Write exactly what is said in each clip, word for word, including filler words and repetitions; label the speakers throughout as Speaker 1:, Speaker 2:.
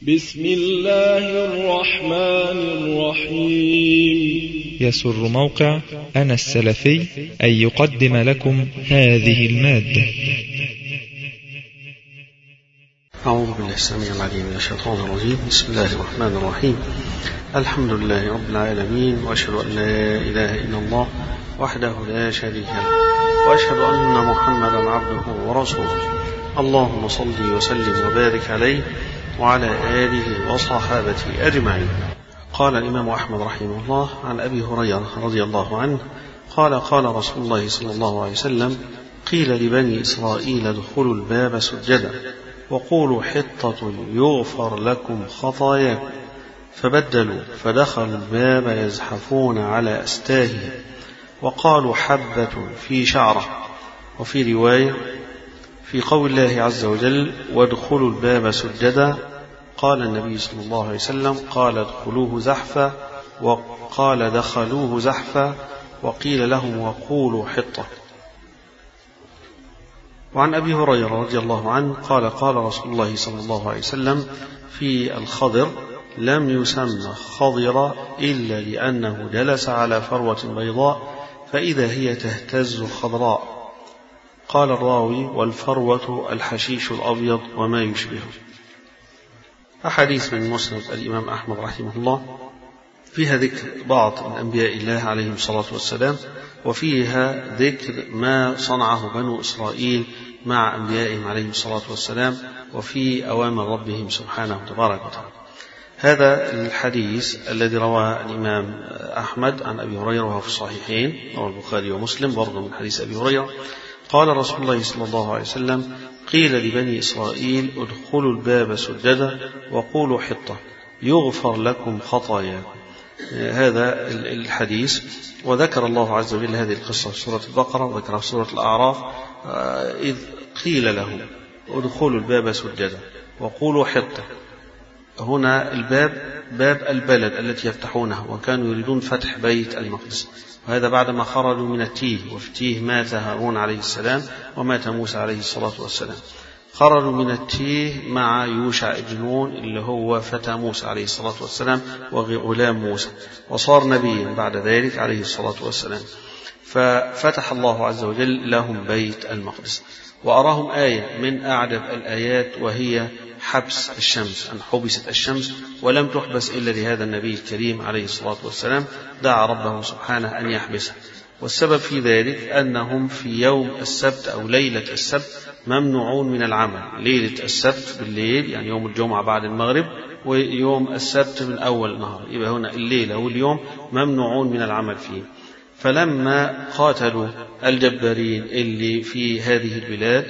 Speaker 1: بسم الله الرحمن الرحيم.
Speaker 2: يسر موقع أنا السلفي أن يقدم لكم هذه المادة.
Speaker 3: أعوذ بالله السميع العليم من الشيطان الرجيم. بسم الله الرحمن الرحيم. الحمد لله رب العالمين، وأشهد أن لا إله إلا الله وحده لا شريك له، وأشهد أن محمدا عبده ورسوله. اللهم صل وسلم وبارك عليه وعلى آله وصحابته أجمعين. قال الإمام أحمد رحمه الله عن أبي هريرة رضي الله عنه قال قال رسول الله صلى الله عليه وسلم: قيل لبني إسرائيل ادخلوا الباب سجدا وقولوا حطة يغفر لكم خطاياكم، فبدلوا فدخلوا الباب يزحفون على أستاههم وقالوا حبة في شعرة. وفي رواية في قول الله عز وجل: وادخلوا الباب سجدا، قال النبي صلى الله عليه وسلم: قال ادخلوه زحفا، وقال دخلوه زحفا، وقيل لهم وقولوا حطة. وعن أبي هريرة رضي الله عنه قال قال رسول الله صلى الله عليه وسلم في الخضر: لم يسمى خضر إلا لأنه جلس على فروة بيضاء فإذا هي تهتز خضراء. قال الراوي: والفروة الحشيش الأبيض وما يشبهه. أحاديث من مسند الإمام أحمد رحمه الله فيها ذكر بعض من أنبياء الله عليهم الصلاة والسلام، وفيها ذكر ما صنعه بنو إسرائيل مع أنبيائهم عليهم الصلاة والسلام وفي أوامر ربهم سبحانه وتبارك وتعالى. هذا الحديث الذي رواه الإمام أحمد عن أبي هريرة وهو في الصحيحين، رواه البخاري ومسلم برضه من حديث أبي هريرة. قال رسول الله صلى الله عليه وسلم: قيل لبني إسرائيل ادخلوا الباب سجدا وقولوا حطة يغفر لكم خطاياكم. هذا الحديث. وذكر الله عز وجل هذه القصة في سورة البقرة وذكرها في سورة الأعراف، إذ قيل لهم ادخلوا الباب سجدا وقولوا حطة. هنا الباب باب البلد التي يفتحونه، وكانوا يريدون فتح بيت المقدس، وهذا بعدما خرجوا من التيه، وفي التيه مات هارون عليه السلام ومات موسى عليه الصلاة والسلام. خرجوا من التيه مع يوشع ابن نون اللي هو فتى موسى عليه الصلاة والسلام وغلام موسى، وصار نبيا بعد ذلك عليه الصلاة والسلام. ففتح الله عز وجل لهم بيت المقدس، وأراهم آية من أعجب الآيات، وهي حبس الشمس، أن حبست الشمس ولم تحبس إلا لهذا النبي الكريم عليه الصلاة والسلام. دعا ربه سبحانه أن يحبسها، والسبب في ذلك أنهم في يوم السبت أو ليلة السبت ممنوعون من العمل. ليلة السبت بالليل يعني يوم الجمعة بعد المغرب، ويوم السبت من أول النهار، يبقى هنا الليلة واليوم ممنوعون من العمل فيه. فلما قاتلوا الجبارين اللي في هذه البلاد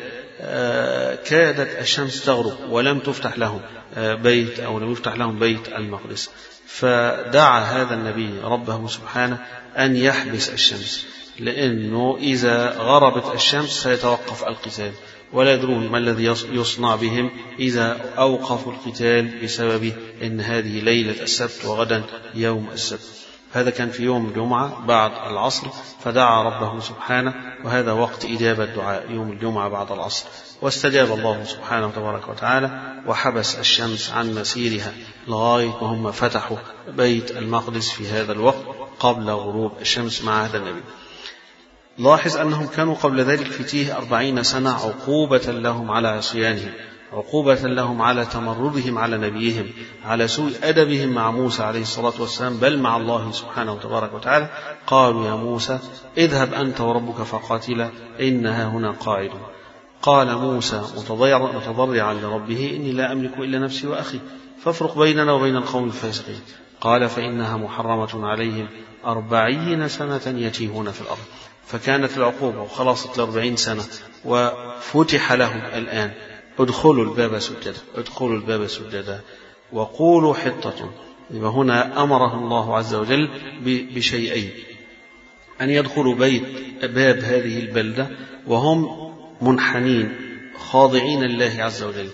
Speaker 3: كادت الشمس تغرب ولم تفتح لهم بيت أو لم يفتح لهم بيت المقدس، فدعا هذا النبي ربه سبحانه أن يحبس الشمس، لأنه إذا غربت الشمس سيتوقف القتال، ولا يدرون ما الذي يصنع بهم إذا أوقفوا القتال بسبب أن هذه ليلة السبت وغدا يوم السبت. هذا كان في يوم الجمعة بعد العصر، فدعا ربه سبحانه، وهذا وقت إجابة الدعاء يوم الجمعة بعد العصر، واستجاب الله سبحانه وتبارك وتعالى وحبس الشمس عن مسيرها لغاية وهم فتحوا بيت المقدس في هذا الوقت قبل غروب الشمس مع هذا النبي. لاحظ أنهم كانوا قبل ذلك في تيه أربعين سنة عقوبة لهم على عصيانهم، عقوبة لهم على تمردهم على نبيهم، على سوء أدبهم مع موسى عليه الصلاة والسلام، بل مع الله سبحانه وتبارك وتعالى. قالوا: يا موسى اذهب أنت وربك فقاتلا إنها هنا قاعد. قال موسى متضرعا لربه: إني لا أملك إلا نفسي وأخي فافرق بيننا وبين القوم الفاسقين. قال: فإنها محرمة عليهم أربعين سنة يتيهون في الأرض. فكانت العقوبة وخلاصت لأربعين سنة، وفتح لهم الآن: ادخلوا الباب سجدا، ادخلوا الباب سجدا وقولوا حطة. يبقى هنا أمره الله عز وجل بشيئين: أن يدخلوا بيت باب هذه البلدة وهم منحنين خاضعين لله عز وجل،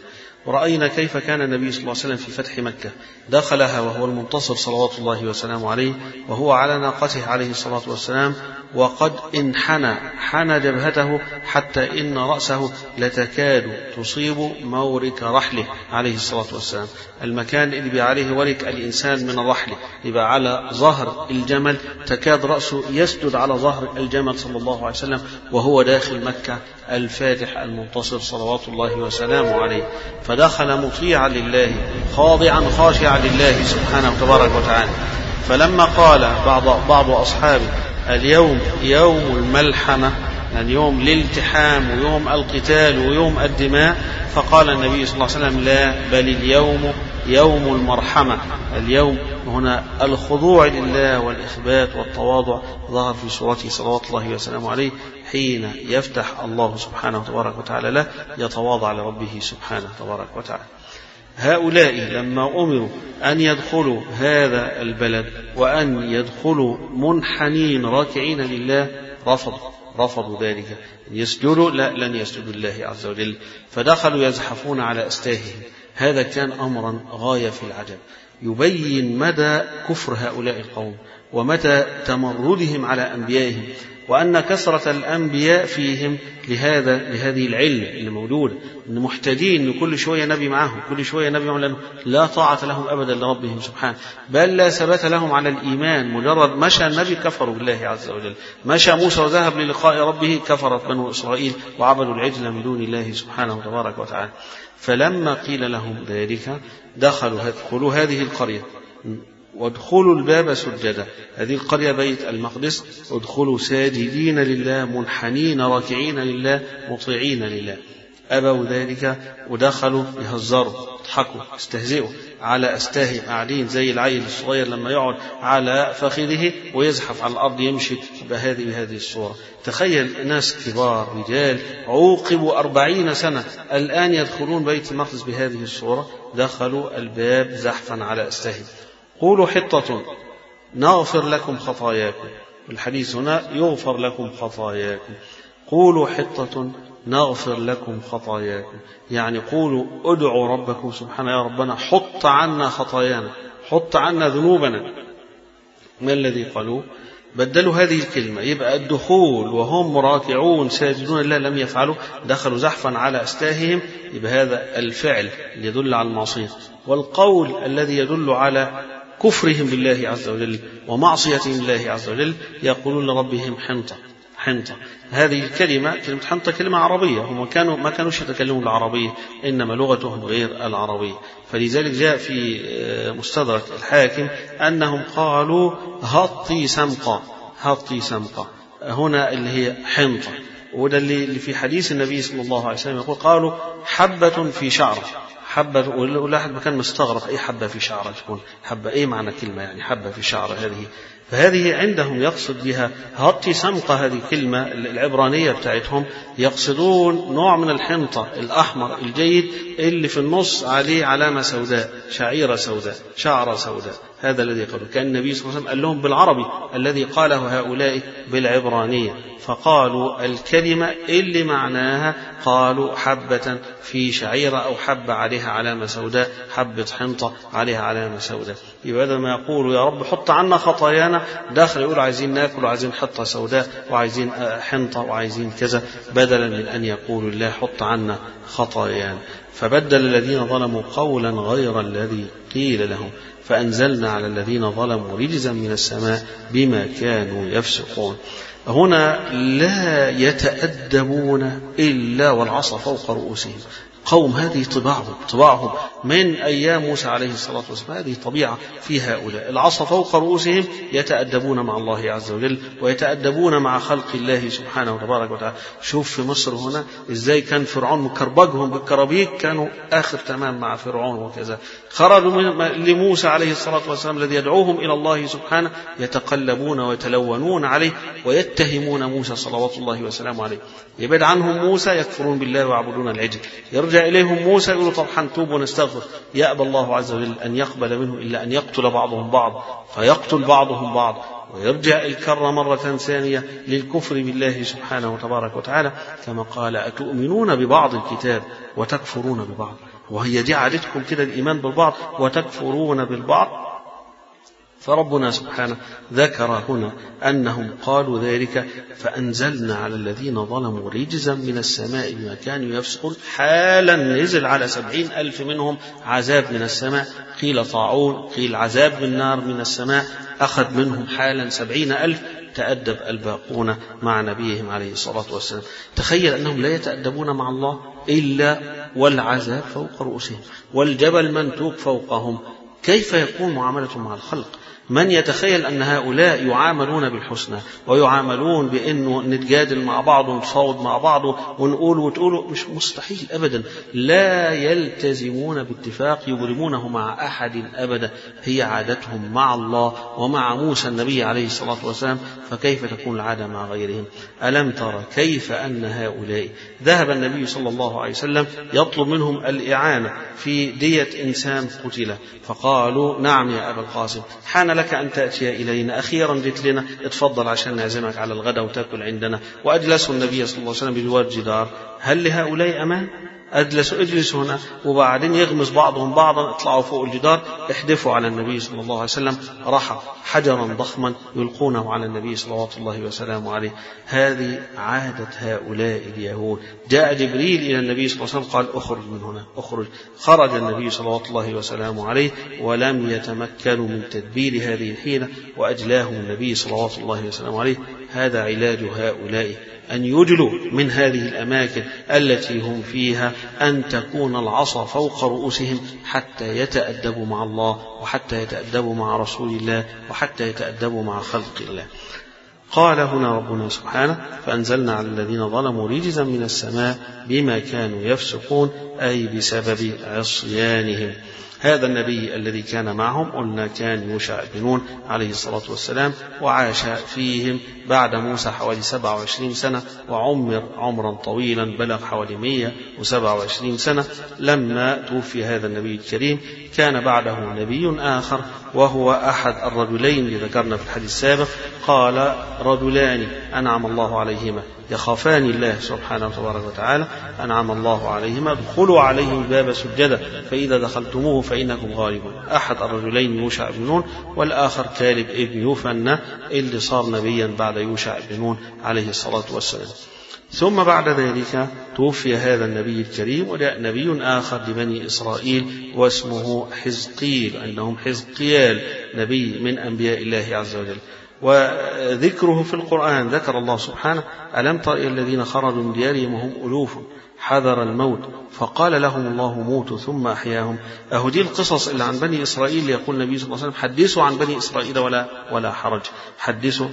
Speaker 3: ورأينا كيف كان النبي صلى الله عليه وسلم في فتح مكة، دخلها وهو المنتصر صلوات الله وسلامه عليه، وهو على ناقته عليه الصلاة والسلام، وقد انحنى حنى جبهته حتى إن رأسه لتكاد تصيب مورك رحله عليه الصلاة والسلام، المكان اللي بقى عليه ورك الإنسان من الرحل يبقى على ظهر الجمل، تكاد رأسه يسجد على ظهر الجمل صلى الله عليه وسلم وهو داخل مكة الفاتح المنتصر صلوات الله وسلامه عليه. فدخل مطيعا لله خاضعا خاشعا لله سبحانه تبارك وتعالى. فلما قال بعض بعض أصحابه اليوم يوم الملحمة، يعني يوم الالتحام ويوم القتال ويوم الدماء، فقال النبي صلى الله عليه وسلم لا، بل اليوم يوم المرحمة. اليوم هنا الخضوع لله والإخبات والتواضع ظهر في صورته صلوات الله وسلامه عليه، حين يفتح الله سبحانه تبارك وتعالى له يتواضع لربه سبحانه تبارك وتعالى. هؤلاء لما أمروا أن يدخلوا هذا البلد وأن يدخلوا منحنين راكعين لله رفضوا رفضوا ذلك، يسجدوا لا، لن يسجدوا لله عز وجل، فدخلوا يزحفون على أستاههم. هذا كان أمرا غاية في العجب، يبين مدى كفر هؤلاء القوم ومتى تمردهم على أنبيائهم، وأن كثرة الأنبياء فيهم لهذا لهذه العلة اللي موجودة، إن محتاجين إن كل شوية نبي معهم، كل شوية نبي معهم، لأنه لا طاعة لهم أبدا لربهم سبحانه، بل لا ثبات لهم على الإيمان. مجرد مشى النبي كفروا بالله عز وجل، مشى موسى وذهب للقاء ربه كفرت بنو إسرائيل وعبدوا العجل من دون الله سبحانه تبارك وتعالى. فلما قيل لهم ذلك دخلوا ادخلوا هذه القرية وادخلوا الباب سجدا، هذه القرية بيت المقدس، ادخلوا ساجدين لله منحنين راكعين لله مطيعين لله. أبوا ذلك ودخلوا يهزروا يضحكوا استهزئوا على أستاههم، قاعدين زي العيل الصغير لما يقعد على فخذه ويزحف على الأرض يمشي بهذه بهذه الصورة. تخيل ناس كبار رجال عوقبوا أربعين سنة الآن يدخلون بيت المقدس بهذه الصورة، دخلوا الباب زحفا على أستاههم. قولوا حطة نغفر لكم خطاياكم، الحديث هنا يغفر لكم خطاياكم. قولوا حطة نغفر لكم خطاياكم، يعني قولوا ادعوا ربكم سبحانه، يا ربنا حط عنا خطايانا، حط عنا ذنوبنا. ما الذي قالوا؟ بدلوا هذه الكلمة، يبقى الدخول وهم راكعون ساجدون لله لم يفعلوا، دخلوا زحفا على أستاههم، يبقى هذا الفعل يدل على المعصية، والقول الذي يدل على كفرهم بالله عز وجل ومعصيتهم لله عز وجل، يقولون لربهم حنطة حنطة. هذه الكلمة كلمة حنطة كلمة عربية، هم كانوا ما كانوش يتكلمون العربية، إنما لغتهم غير العربية. فلذلك جاء في مستدرك الحاكم أنهم قالوا هطي سمقة، هطي سمقة هنا اللي هي حنطة، وده اللي في حديث النبي صلى الله عليه وسلم يقول قالوا حبة في شعرة، حبة. ولا أحد ما كان مستغرب أي حبة في شعرة تكون حبة، إيه معنى كلمة يعني حبة في شعرة هذه؟ فهذه عندهم يقصد بها هطي سمقة، هذه كلمة العبرانية بتاعتهم، يقصدون نوع من الحنطة الأحمر الجيد اللي في النص عليه علامة سوداء، شعيرة سوداء، شعرة سوداء. هذا الذي قالوا، كان النبي صلى الله عليه وسلم قال لهم بالعربي الذي قاله هؤلاء بالعبرانية، فقالوا الكلمة اللي معناها قالوا حبة في شعيرة أو حبة عليها علامة سوداء، حبة حنطة عليها علامة سوداء. يبقى بدل ما يقولوا يا رب حط عنا خطايانا، داخل يقولوا عايزين ناكل وعايزين حطة سوداء وعايزين حنطة وعايزين كذا، بدلا من أن يقولوا الله حط عنا خطايانا. فبدل الذين ظلموا قولا غير الذي قيل لهم، فأنزلنا على الذين ظلموا رجزا من السماء بما كانوا يفسقون. هنا لا يتأدبون إلا والعصا فوق رؤوسهم. قوم هذه طباعهم طباعهم من أيام موسى عليه الصلاة والسلام، هذه طبيعة في هؤلاء، العصا فوق رؤوسهم، يتأدبون مع الله عز وجل ويتأدبون مع خلق الله سبحانه وتبارك وتعالى. شوف في مصر هنا إزاي كان فرعون مكربجهم بالكرابيك، كانوا آخر تمام مع فرعون وكذا. خرجوا لموسى عليه الصلاة والسلام الذي يدعوهم إلى الله سبحانه، يتقلبون ويتلونون عليه ويتهمون موسى صلوات الله وسلامه عليه. يبعد عنهم موسى يكفرون بالله ويعبدون العجل، يرجع إليهم موسى يقولوا طب حنتوب ونستغفر، يأبى الله عز وجل أن يقبل منه إلا أن يقتل بعضهم بعض، فيقتل بعضهم بعض، ويرجع الكرة مرة ثانية للكفر بالله سبحانه وتبارك وتعالى، كما قال أتؤمنون ببعض الكتاب وتكفرون ببعض. وهي دي عادتكم كده الإيمان بالبعض وتكفرون بالبعض. فربنا سبحانه ذكر هنا أنهم قالوا ذلك فأنزلنا على الذين ظلموا رجزا من السماء بما كانوا يفسقون. حالا نزل على سبعين ألف منهم عذاب من السماء، قيل طاعون، قيل عذاب بالنار من السماء، أخذ منهم حالا سبعين ألف. تأدب الباقون مع نبيهم عليه الصلاة والسلام. تخيل أنهم لا يتأدبون مع الله إلا والعذاب فوق رؤوسهم والجبل منتوب فوقهم. كيف يكون معاملتهم مع الخلق؟ من يتخيل أن هؤلاء يعاملون بالحسنى ويعاملون بأنه نتجادل مع بعض ونصوت مع بعض ونقول وتقولوا؟ مش مستحيل أبدا. لا يلتزمون باتفاق يبرمونه مع أحد أبدا. هي عادتهم مع الله ومع موسى النبي عليه الصلاة والسلام، فكيف تكون العادة مع غيرهم؟ ألم ترى كيف أن هؤلاء ذهب النبي صلى الله عليه وسلم يطلب منهم الإعانة في دية إنسان قتل، فقالوا نعم يا أبا القاسم، حان لك أن تأتي إلينا، أخيرا جئت لنا، اتفضل عشان نعزمك على الغداء وتأكل عندنا. وأجلسوا النبي صلى الله عليه وسلم بجوار جدار. هل لهؤلاء أمان؟ أجلسوا اجلسوا هنا، وبعدين يغمز بعضهم بعضا، اطلعوا فوق الجدار، احدفوا على النبي صلى الله عليه وسلم رحى حجرا ضخما يلقونه على النبي صلوات الله وسلامه عليه. هذه عادة هؤلاء اليهود. جاء جبريل إلى النبي صلى الله عليه وسلم قال اخرج من هنا، اخرج. خرج النبي صلوات الله وسلامه عليه ولم يتمكنوا من تدبير هذه الحيلة، وأجلاهم النبي صلوات الله وسلامه عليه. هذا علاج هؤلاء، أن يجلوا من هذه الأماكن التي هم فيها، أن تكون العصا فوق رؤوسهم حتى يتأدبوا مع الله وحتى يتأدبوا مع رسول الله وحتى يتأدبوا مع خلق الله. قال هنا ربنا سبحانه فأنزلنا على الذين ظلموا رجزا من السماء بما كانوا يفسقون، أي بسبب عصيانهم. هذا النبي الذي كان معهم قلنا كان يوشع بن نون عليه الصلاة والسلام، وعاش فيهم بعد موسى حوالي سبعة وعشرين سنة، وعمر عمرا طويلا بلغ حوالي مئة وسبعة وعشرين سنة. لما توفي هذا النبي الكريم كان بعده نبي آخر، وهو أحد الرجلين اللي ذكرنا في الحديث السابق. قال رجلان أنعم الله عليهما يخافان الله سبحانه وتبارك وتعالى، أنعم الله عليهما ادخلوا عليهم الباب سجدا فإذا دخلتموه فإنكم غالبون. أحد الرجلين يوشع بن نون، والآخر كالب ابن يوفنة اللي صار نبيا بعد يوشع بن نون عليه الصلاة والسلام. ثم بعد ذلك توفي هذا النبي الكريم، وجاء نبي آخر لبني إسرائيل واسمه حزقيل، أنهم حزقيال، نبي من أنبياء الله عز وجل. وذكره في القرآن ذكر الله سبحانه ألم تر إلى الذين خرجوا من ديارهم وهم ألوف حذر الموت فقال لهم الله موتوا ثم أحياهم. أهو دي القصص اللي عن بني إسرائيل. يقول النبي صلى الله عليه وسلم حدثوا عن بني إسرائيل ولا ولا حرج، حدثوا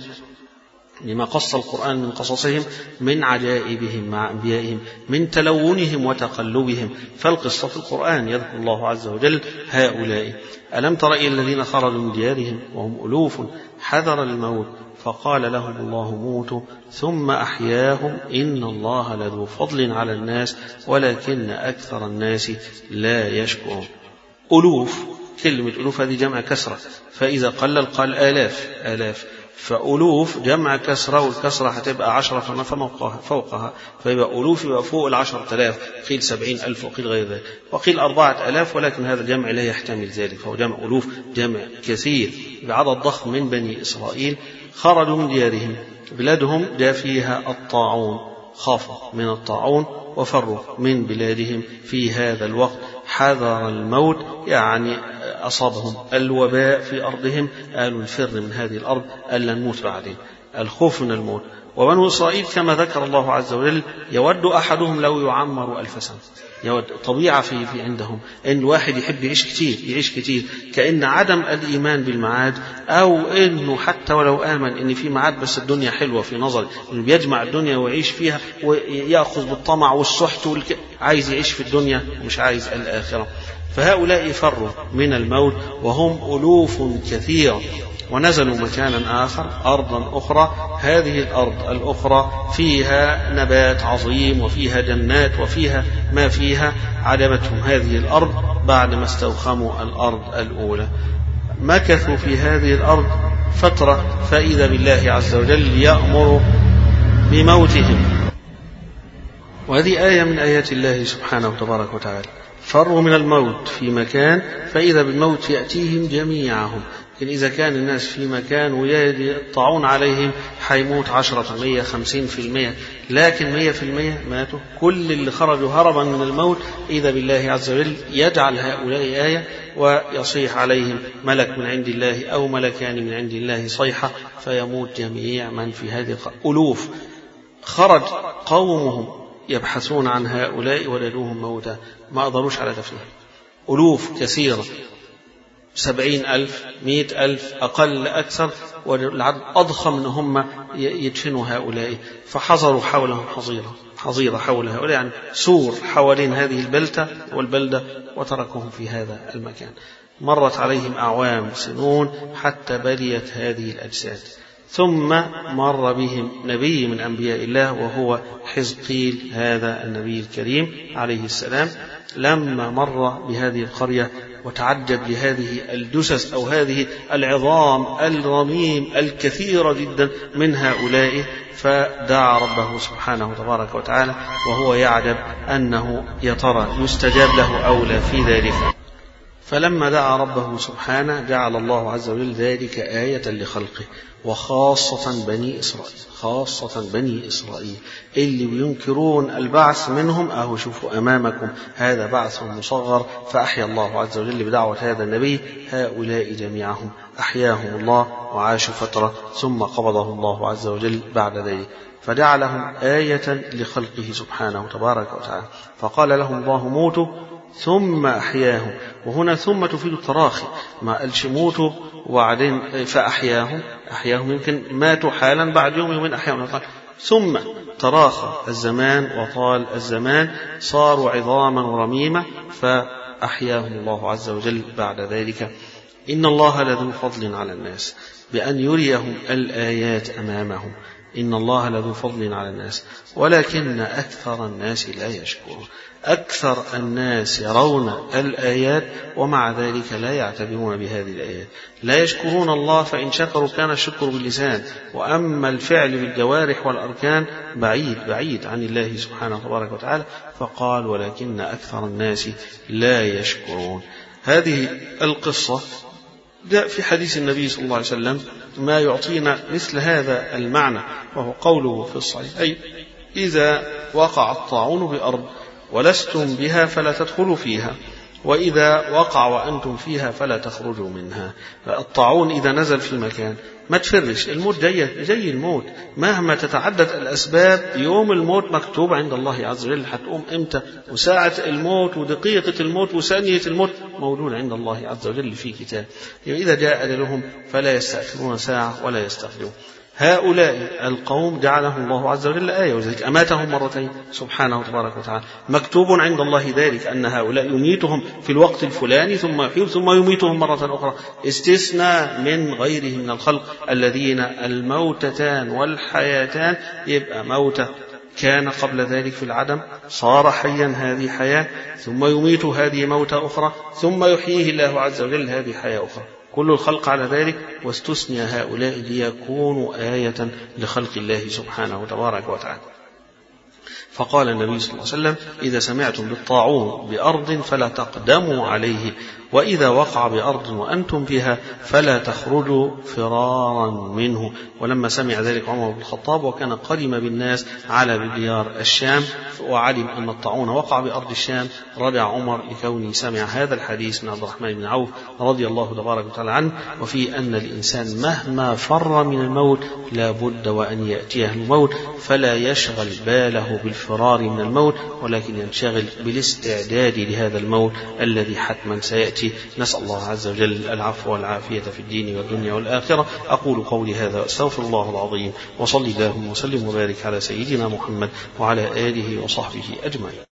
Speaker 3: لما قص القرآن من قصصهم، من عجائبهم مع أنبيائهم، من تلونهم وتقلبهم. فالقصة في القرآن يذكر الله عز وجل هؤلاء. ألم تر إلى الذين خرجوا من ديارهم وهم ألوف حذر الموت فقال لهم الله موتوا ثم أحياهم إن الله لذو فضل على الناس ولكن أكثر الناس لا يشكرون. ألوف، كلمة ألوف هذه جمع كسرة، فإذا قلل قال آلاف آلاف، فألوف جمع كسرة، والكسرة هتبقى عشرة فما فوقها، فيبقى ألوف يبقى فوق العشر تلاف، قيل سبعين ألف وقيل غير ذلك، وقيل أربعة ألاف، ولكن هذا الجمع لا يحتمل ذلك، فهو جمع ألوف جمع كثير بعدد ضخم من بني إسرائيل. خرجوا من ديارهم، بلادهم جاء فيها الطاعون، خافوا من الطاعون وفروا من بلادهم في هذا الوقت. حذر الموت يعني أصابهم الوباء في أرضهم، قالوا نفر من هذه الأرض ألا نموت بعدين، الخوف من الموت. وبنو إسرائيل كما ذكر الله عز وجل يود أحدهم لو يعمر ألف سنة، يود طبيعة في, في عندهم إن الواحد يحب يعيش كتير يعيش كتير، كأن عدم الإيمان بالمعاد، أو إنه حتى ولو آمن إن في معاد بس الدنيا حلوة في نظر، إنه بيجمع الدنيا ويعيش فيها ويأخذ بالطمع والسحت والك... عايز يعيش في الدنيا مش عايز الآخرة. فهؤلاء فروا من الموت وهم ألوف كثيرة، ونزلوا مكانا آخر أرضا أخرى. هذه الأرض الأخرى فيها نبات عظيم وفيها جنات وفيها ما فيها. عجبتهم هذه الأرض بعد ما استوخموا الأرض الأولى. مكثوا في هذه الأرض فترة، فإذا بالله عز وجل يأمر بموتهم. وهذه آية من آيات الله سبحانه وتبارك وتعالى. فروا من الموت في مكان فإذا بالموت يأتيهم جميعهم. لكن إذا كان الناس في مكان ويجي الطاعون عليهم حيموت عشرة مية خمسين في المية، لكن مية في المية ماتوا. كل اللي خرجوا هربا من الموت إذا بالله عز وجل يجعل هؤلاء آية ويصيح عليهم ملك من عند الله أو ملكان من عند الله صيحة فيموت جميع من في هذه ألوف. خرج قومهم يبحثون عن هؤلاء ولدوهم موتى ما قدروش على دفنهم، ألوف كثيرة، سبعين ألف مئة ألف أقل أكثر، والعدد أضخم من هم يدفنوا هؤلاء. فحضروا حولهم حظيرة حظيرة حول هؤلاء، يعني سور حوالين هذه البلدة والبلدة، وتركوهم في هذا المكان. مرت عليهم أعوام سنون حتى بليت هذه الأجساد. ثم مر بهم نبي من أنبياء الله وهو حزقيل، هذا النبي الكريم عليه السلام. لما مر بهذه القرية وتعجب لهذه الجثث أو هذه العظام الرميم الكثيرة جدا من هؤلاء، فدعا ربه سبحانه تبارك وتعالى وهو يعجب أنه يا ترى يستجاب له أو لا في ذلك. فلما دعا ربه سبحانه جعل الله عز وجل ذلك آية لخلقه، وخاصة بني إسرائيل، خاصة بني إسرائيل اللي بينكرون البعث منهم. أهو شوفوا أمامكم هذا بعث مصغر، فأحيا الله عز وجل بدعوة هذا النبي هؤلاء جميعهم، أحياهم الله وعاشوا فترة ثم قبضه الله عز وجل بعد ذلك، فجعلهم آية لخلقه سبحانه تبارك وتعالى. فقال لهم الله موتوا ثم أحياهم، وهنا ثم تفيد التراخي، ما قالش موتوا وبعدين فأحياهم، أحياهم يمكن ماتوا حالا بعد يوم يومين أحياهم، ثم تراخى الزمان وطال الزمان صاروا عظاما رميمة فأحياهم الله عز وجل بعد ذلك. إن الله لذو فضل على الناس بأن يريهم الآيات أمامهم، إن الله لذو فضل على الناس ولكن أكثر الناس لا يشكرون. أكثر الناس يرون الآيات ومع ذلك لا يعتبرون بهذه الآيات، لا يشكرون الله، فإن شكروا كان الشكر باللسان، وأما الفعل بالجوارح والأركان بعيد بعيد عن الله سبحانه تبارك وتعالى. فقال ولكن أكثر الناس لا يشكرون. هذه القصة جاء في حديث النبي صلى الله عليه وسلم ما يعطينا مثل هذا المعنى، وهو قوله في الصحيح: أي إذا وقع الطاعون بأرض ولستم بها فلا تدخلوا فيها، وإذا وقع وأنتم فيها فلا تخرجوا منها. الطاعون إذا نزل في مكان ما تفرش، الموت جاي زي الموت، مهما تتعدد الأسباب يوم الموت مكتوب عند الله عز وجل، هتقوم إمتى، وساعة الموت ودقيقة الموت وثانية الموت موجود عند الله عز وجل في كتاب. إذا جاء أجلهم فلا يستأخرون ساعة ولا يستقدمون. هؤلاء القوم جعلهم الله عز وجل آية، وذلك أماتهم مرتين سبحانه تبارك وتعالى، مكتوب عند الله ذلك أن هؤلاء يميتهم في الوقت الفلاني ثم يحييهم ثم يميتهم مرة أخرى، استثناء من غيره من الخلق الذين الموتتان والحياتان، يبقى موتة كان قبل ذلك في العدم صار حيا هذه حياة، ثم يميت هذه موتة أخرى، ثم يحييه الله عز وجل هذه حياة أخرى، كل الخلق على ذلك، واستثنى هؤلاء ليكونوا آية لخلق الله سبحانه تبارك وتعالى. فقال النبي صلى الله عليه وسلم: إذا سمعتم بالطاعون بأرض فلا تقدموا عليه، وإذا وقع بأرض وأنتم بها فلا تخرجوا فرارا منه. ولما سمع ذلك عمر بن الخطاب وكان قدم بالناس على بديار الشام وعلم أن الطاعون وقع بأرض الشام، رجع عمر لكونه سمع هذا الحديث من عبد الرحمن بن عوف رضي الله تبارك وتعالى عنه، وفي أن الإنسان مهما فر من الموت لا بد وأن يأتيه الموت، فلا يشغل باله بالفرار من الموت، ولكن ينشغل بالاستعداد لهذا الموت الذي حتما سيأتي. نسأل الله عز وجل العفو والعافية في الدين والدنيا والآخرة. أقول قولي هذا وأستغفر الله العظيم، وصلي اللهم وسلم وبارك على سيدنا محمد وعلى آله وصحبه أجمعين.